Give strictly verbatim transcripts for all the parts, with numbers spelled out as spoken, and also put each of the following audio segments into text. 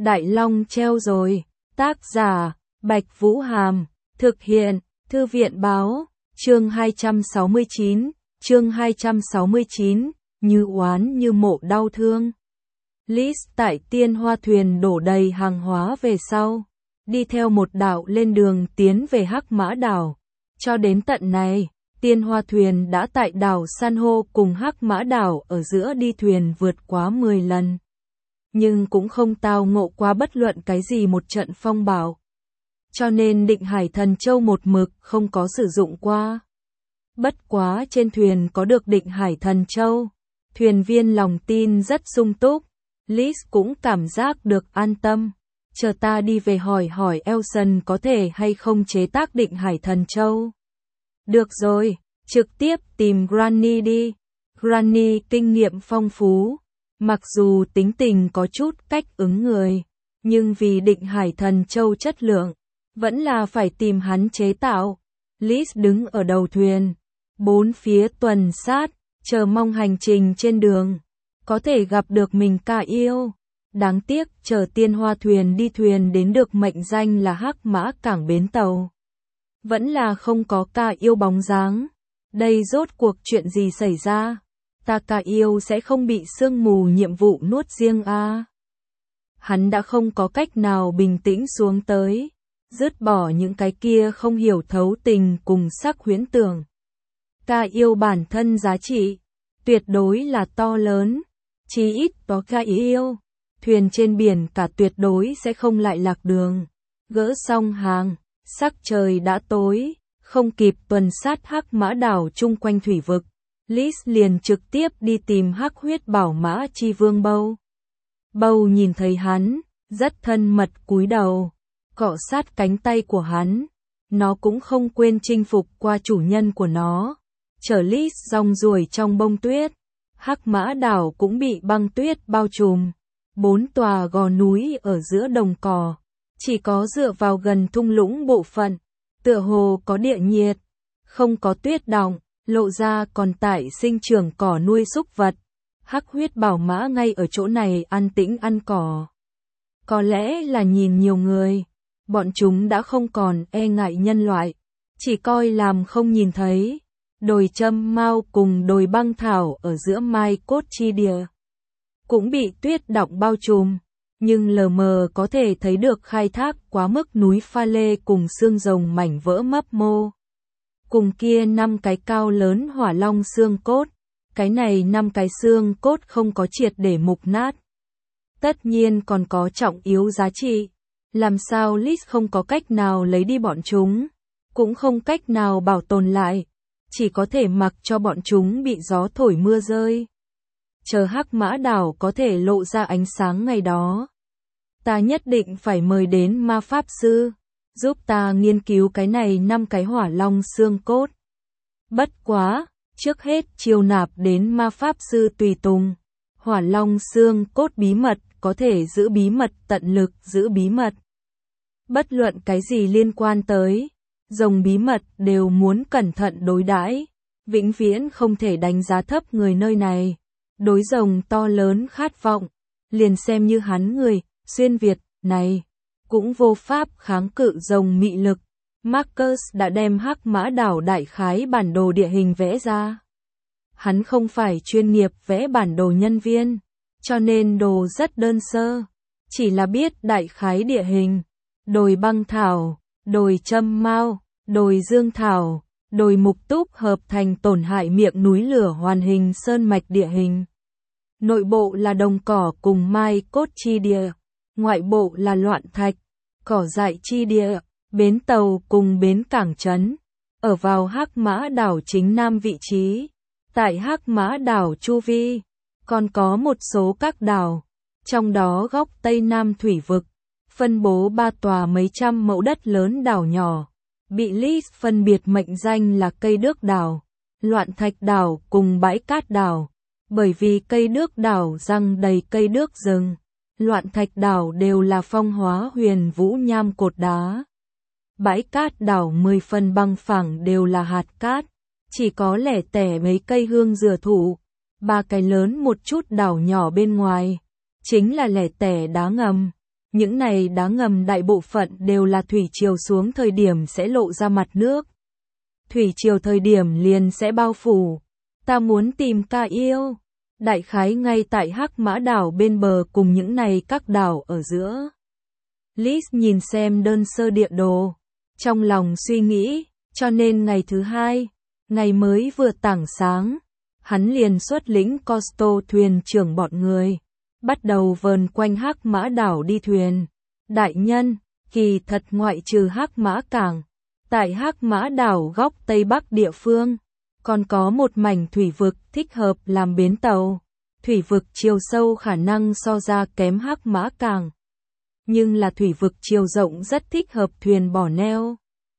Đại Long treo rồi. Tác giả, Bạch Vũ Hàm. Thực hiện, Thư viện Báo. Chương hai trăm sáu mươi chín. Chương hai trăm sáu mươi chín. Như oán như mộ đau thương. Lis tại Tiên Hoa thuyền đổ đầy hàng hóa về sau, đi theo một đạo lên đường tiến về Hắc Mã đảo. Cho đến tận này, Tiên Hoa thuyền đã tại đảo San hô cùng Hắc Mã đảo ở giữa đi thuyền vượt quá mười lần. Nhưng cũng không tao ngộ qua bất luận cái gì một trận phong bạo. Cho nên Định Hải Thần Châu một mực không có sử dụng qua. Bất quá trên thuyền có được Định Hải Thần Châu, thuyền viên lòng tin rất sung túc. Lis cũng cảm giác được an tâm. Chờ ta đi về hỏi hỏi Elson có thể hay không chế tác Định Hải Thần Châu. Được rồi, trực tiếp tìm Granny đi. Granny kinh nghiệm phong phú. Mặc dù tính tình có chút cách ứng người, nhưng vì Định Hải Thần Châu chất lượng, vẫn là phải tìm hắn chế tạo. Lis đứng ở đầu thuyền, bốn phía tuần sát, chờ mong hành trình trên đường có thể gặp được mình cả yêu. Đáng tiếc chờ Tiên Hoa thuyền đi thuyền đến được mệnh danh là Hắc Mã cảng bến tàu, vẫn là không có cả yêu bóng dáng. Đây rốt cuộc chuyện gì xảy ra? Ta cả yêu sẽ không bị sương mù nhiệm vụ nuốt riêng à? Hắn đã không có cách nào bình tĩnh xuống tới, dứt bỏ những cái kia không hiểu thấu tình cùng sắc huyễn tưởng. Cả yêu bản thân giá trị tuyệt đối là to lớn, chí ít có cả yêu, thuyền trên biển cả tuyệt đối sẽ không lại lạc đường. Gỡ xong hàng, sắc trời đã tối, không kịp tuần sát Hắc Mã đảo chung quanh thủy vực, Lis liền trực tiếp đi tìm Hắc huyết bảo mã chi vương Bâu. Bâu nhìn thấy hắn, rất thân mật cúi đầu, cọ sát cánh tay của hắn. Nó cũng không quên chinh phục qua chủ nhân của nó, chở Lis rong ruổi trong bông tuyết. Hắc Mã đảo cũng bị băng tuyết bao trùm, bốn tòa gò núi ở giữa đồng cỏ, chỉ có dựa vào gần thung lũng bộ phận, tựa hồ có địa nhiệt, không có tuyết đọng, lộ ra còn tại sinh trưởng cỏ nuôi súc vật. Hắc huyết bảo mã ngay ở chỗ này an tĩnh ăn cỏ. Có lẽ là nhìn nhiều người, bọn chúng đã không còn e ngại nhân loại, chỉ coi làm không nhìn thấy. Đồi châm mao cùng đồi băng thảo ở giữa Mai Cốt chi địa cũng bị tuyết đọng bao trùm, nhưng lờ mờ có thể thấy được khai thác quá mức núi pha lê cùng xương rồng mảnh vỡ mấp mô. Cùng kia năm cái cao lớn hỏa long xương cốt, cái này năm cái xương cốt không có triệt để mục nát. Tất nhiên còn có trọng yếu giá trị, làm sao Lis không có cách nào lấy đi bọn chúng, cũng không cách nào bảo tồn lại. Chỉ có thể mặc cho bọn chúng bị gió thổi mưa rơi. Chờ Hắc Mã đảo có thể lộ ra ánh sáng ngày đó, ta nhất định phải mời đến ma pháp sư, giúp ta nghiên cứu cái này năm cái hỏa long xương cốt. Bất quá, trước hết chiêu nạp đến ma pháp sư tùy tùng. Hỏa long xương cốt bí mật có thể giữ bí mật, tận lực giữ bí mật. Bất luận cái gì liên quan tới rồng bí mật đều muốn cẩn thận đối đãi, vĩnh viễn không thể đánh giá thấp người nơi này. Đối rồng to lớn khát vọng, liền xem như hắn người xuyên Việt này cũng vô pháp kháng cự rồng mị lực. Marcus đã đem Hắc Mã đảo đại khái bản đồ địa hình vẽ ra. Hắn không phải chuyên nghiệp vẽ bản đồ nhân viên, cho nên đồ rất đơn sơ, chỉ là biết đại khái địa hình, đồi băng thảo, đồi châm mao, đồi dương thảo, đồi mục túc hợp thành tổn hại miệng núi lửa hoàn hình sơn mạch địa hình. Nội bộ là đồng cỏ cùng Mai Cốt chi địa, ngoại bộ là loạn thạch, cỏ dại chi địa, bến tàu cùng bến cảng trấn. Ở vào Hắc Mã đảo chính nam vị trí, tại Hắc Mã đảo chu vi, còn có một số các đảo, trong đó góc Tây Nam thủy vực, phân bố ba tòa mấy trăm mẫu đất lớn đảo nhỏ, bị Lis phân biệt mệnh danh là cây đước đảo, loạn thạch đảo cùng bãi cát đảo, bởi vì cây đước đảo răng đầy cây đước rừng, loạn thạch đảo đều là phong hóa huyền vũ nham cột đá. Bãi cát đảo mười phần băng phẳng đều là hạt cát, chỉ có lẻ tẻ mấy cây hương dừa thụ, ba cái lớn một chút đảo nhỏ bên ngoài, chính là lẻ tẻ đá ngầm. Những này đá ngầm đại bộ phận đều là thủy triều xuống thời điểm sẽ lộ ra mặt nước. Thủy triều thời điểm liền sẽ bao phủ. Ta muốn tìm Ca Yêu. Đại khái ngay tại Hắc Mã đảo bên bờ cùng những này các đảo ở giữa. Liz nhìn xem đơn sơ địa đồ. Trong lòng suy nghĩ, cho nên ngày thứ hai, ngày mới vừa tảng sáng, hắn liền xuất lĩnh Costo thuyền trưởng bọn người. Bắt đầu vờn quanh Hắc Mã đảo đi thuyền. Đại nhân, kỳ thật ngoại trừ Hắc Mã cảng, tại Hắc Mã đảo góc Tây Bắc địa phương, còn có một mảnh thủy vực thích hợp làm bến tàu. Thủy vực chiều sâu khả năng so ra kém Hắc Mã cảng, nhưng là thủy vực chiều rộng rất thích hợp thuyền bỏ neo.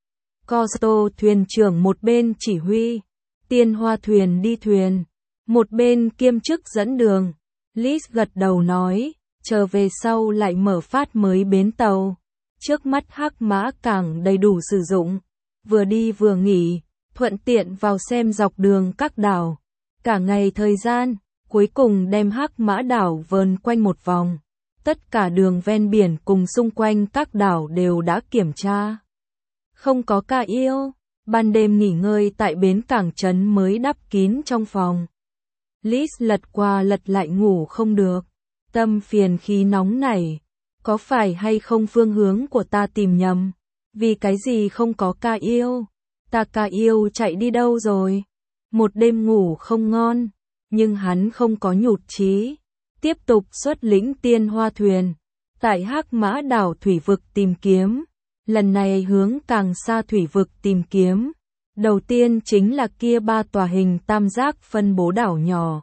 Costo thuyền trưởng một bên chỉ huy, Tiên Hoa thuyền đi thuyền, một bên kiêm chức dẫn đường. Liz gật đầu nói, chờ về sau lại mở phát mới bến tàu. Trước mắt Hắc Mã cảng đầy đủ sử dụng, vừa đi vừa nghỉ, thuận tiện vào xem dọc đường các đảo. Cả ngày thời gian, cuối cùng đem Hắc Mã đảo vờn quanh một vòng. Tất cả đường ven biển cùng xung quanh các đảo đều đã kiểm tra. Không có Ca Yêu, ban đêm nghỉ ngơi tại bến cảng trấn mới đắp kín trong phòng. Liz lật qua lật lại ngủ không được, tâm phiền khí nóng nảy, có phải hay không phương hướng của ta tìm nhầm, vì cái gì không có Ca Yêu, ta Ca Yêu chạy đi đâu rồi, một đêm ngủ không ngon, nhưng hắn không có nhụt chí, tiếp tục xuất lĩnh Tiên Hoa thuyền, tại Hắc Mã đảo thủy vực tìm kiếm, lần này hướng càng xa thủy vực tìm kiếm. Đầu tiên chính là kia ba tòa hình tam giác phân bố đảo nhỏ.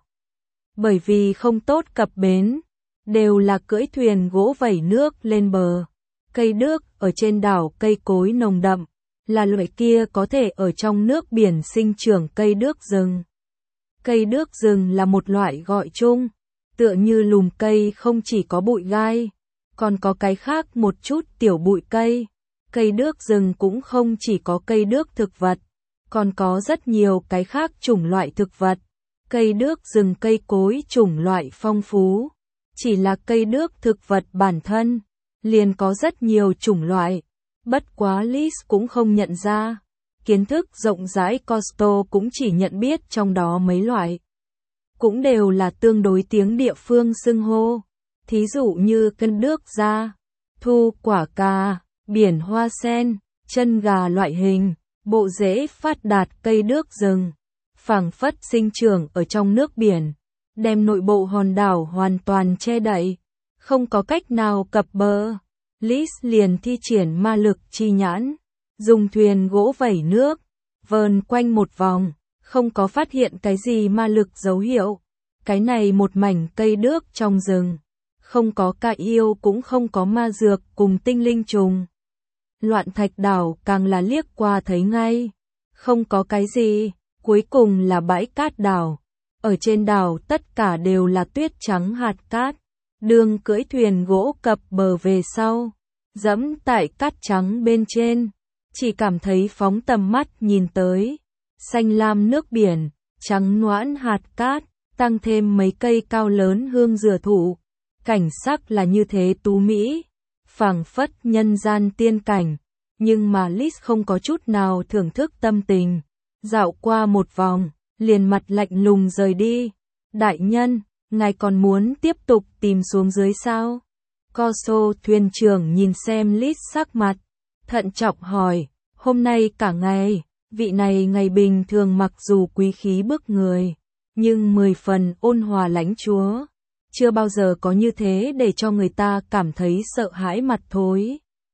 Bởi vì không tốt cập bến, đều là cưỡi thuyền gỗ vẩy nước lên bờ. Cây đước ở trên đảo cây cối nồng đậm, là loại kia có thể ở trong nước biển sinh trưởng cây đước rừng. Cây đước rừng là một loại gọi chung, tựa như lùm cây không chỉ có bụi gai, còn có cái khác một chút tiểu bụi cây. Cây đước rừng cũng không chỉ có cây đước thực vật, còn có rất nhiều cái khác chủng loại thực vật. Cây đước rừng cây cối chủng loại phong phú, chỉ là cây đước thực vật bản thân, liền có rất nhiều chủng loại. Bất quá Liz cũng không nhận ra, kiến thức rộng rãi Costo cũng chỉ nhận biết trong đó mấy loại. Cũng đều là tương đối tiếng địa phương xưng hô, thí dụ như cân đước da, thu quả cà, biển hoa sen, chân gà loại hình. Bộ rễ phát đạt cây đước rừng, phảng phất sinh trưởng ở trong nước biển, đem nội bộ hòn đảo hoàn toàn che đậy, không có cách nào cập bờ. Liz liền thi triển ma lực chi nhãn, dùng thuyền gỗ vẩy nước, vờn quanh một vòng, không có phát hiện cái gì ma lực dấu hiệu. Cái này một mảnh cây đước trong rừng, không có Ca Yêu cũng không có ma dược cùng tinh linh trùng. Loạn thạch đảo càng là liếc qua thấy ngay, không có cái gì, cuối cùng là bãi cát đảo. Ở trên đảo tất cả đều là tuyết trắng hạt cát, đường cưỡi thuyền gỗ cập bờ về sau, dẫm tại cát trắng bên trên, chỉ cảm thấy phóng tầm mắt nhìn tới, xanh lam nước biển, trắng noãn hạt cát, tăng thêm mấy cây cao lớn hương dừa thụ, cảnh sắc là như thế tú mỹ. Phảng phất nhân gian tiên cảnh, nhưng mà Liz không có chút nào thưởng thức tâm tình. Dạo qua một vòng, liền mặt lạnh lùng rời đi. Đại nhân, ngài còn muốn tiếp tục tìm xuống dưới sao? Costo thuyền trưởng nhìn xem Liz sắc mặt, thận trọng hỏi, hôm nay cả ngày, vị này ngày bình thường mặc dù quý khí bức người, nhưng mười phần ôn hòa lãnh chúa. Chưa bao giờ có như thế để cho người ta cảm thấy sợ hãi mặt thối.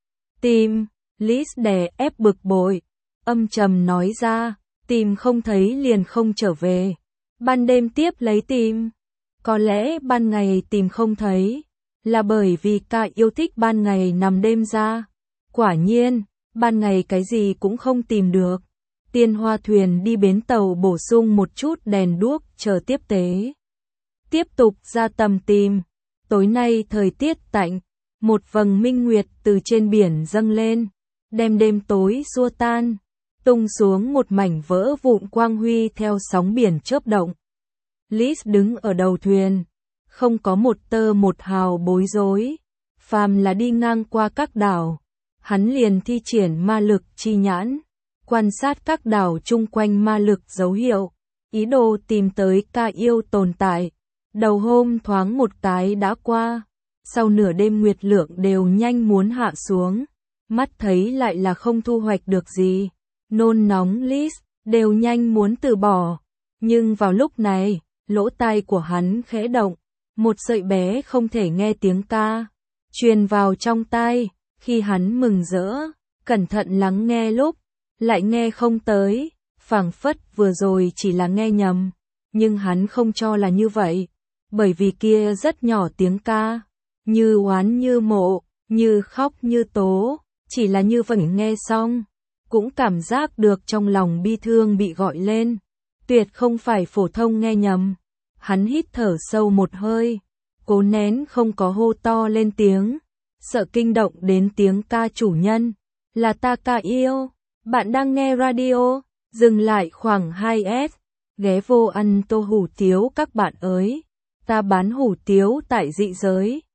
Tìm, Liz đè ép bực bội, âm trầm nói ra, tìm không thấy liền không trở về. Ban đêm tiếp lấy tìm. Có lẽ ban ngày tìm không thấy, là bởi vì Ca yêu thích ban ngày nằm đêm ra. Quả nhiên, ban ngày cái gì cũng không tìm được. Tiên Hoa thuyền đi bến tàu bổ sung một chút đèn đuốc chờ tiếp tế. Tiếp tục ra tầm tìm, tối nay thời tiết tạnh, một vầng minh nguyệt từ trên biển dâng lên, đem đêm tối xua tan, tung xuống một mảnh vỡ vụn quang huy theo sóng biển chớp động. Liz đứng ở đầu thuyền, không có một tơ một hào bối rối, phàm là đi ngang qua các đảo, hắn liền thi triển ma lực chi nhãn, quan sát các đảo chung quanh ma lực dấu hiệu, ý đồ tìm tới ca yêu tồn tại. Đầu hôm thoáng một cái đã qua, sau nửa đêm nguyệt lượng đều nhanh muốn hạ xuống, mắt thấy lại là không thu hoạch được gì, nôn nóng Liz đều nhanh muốn từ bỏ, nhưng vào lúc này, lỗ tai của hắn khẽ động, một sợi bé không thể nghe tiếng ca truyền vào trong tai, khi hắn mừng rỡ, cẩn thận lắng nghe lúc lại nghe không tới, phảng phất vừa rồi chỉ là nghe nhầm, nhưng hắn không cho là như vậy, bởi vì kia rất nhỏ tiếng ca, như oán như mộ, như khóc như tố, chỉ là như vậy nghe xong, cũng cảm giác được trong lòng bi thương bị gọi lên, tuyệt không phải phổ thông nghe nhầm. Hắn hít thở sâu một hơi, cố nén không có hô to lên tiếng, sợ kinh động đến tiếng ca chủ nhân, là ta ca yêu, bạn đang nghe radio, dừng lại khoảng hai S, ghé vô ăn tô hủ tiếu các bạn ơi, ta bán hủ tiếu tại dị giới.